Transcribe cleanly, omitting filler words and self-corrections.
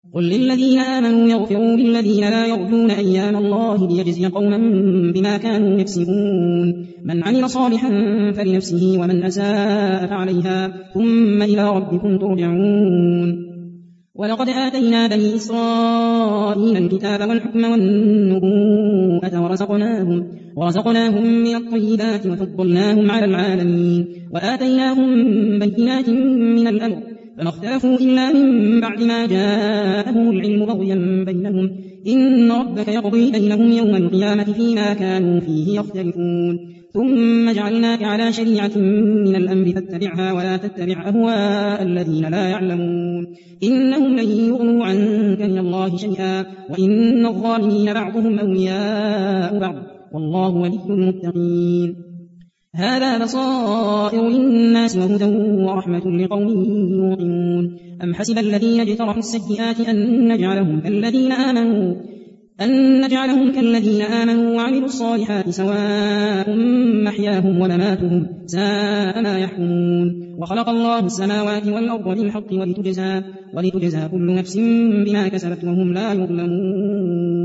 قل للذين آمنوا يغفروا للذين لا يرجون أيام الله ليجزي قوما بما كانوا يكسبون من عمل صالحا فلنفسه ومن أساء فعليها ثم إلى ربكم ترجعون ولقد آتينا بني إسرائيل الكتاب والحكم والنبوءة ورزقناهم من الطيبات وفضلناهم على العالمين وآتيناهم بينات من الأمر فما اختلفوا إلا من بعد ما جاءهم العلم بغيا بينهم إن ربك يقضي بينهم يوم القيامة فيما كانوا فيه يختلفون ثم جعلناك على شريعة من الأمر فاتبعها ولا تتبع أهواء الذين لا يعلمون إنهم لن يغنوا عنك من الله شيئا وإن الظالمين بعضهم أولياء بعض والله ولي المتقين هذا بصائر للناس وهدى ورحمة لقوم يوقنون أم حسب الذين اجترحوا السيئات أن نجعلهم كالذين آمنوا وعملوا الصالحات سواء محياهم ومماتهم ساء ما يحكمون وخلق الله السماوات والأرض بالحق ولتجزى كل نفس بما كسبت وهم لا يظلمون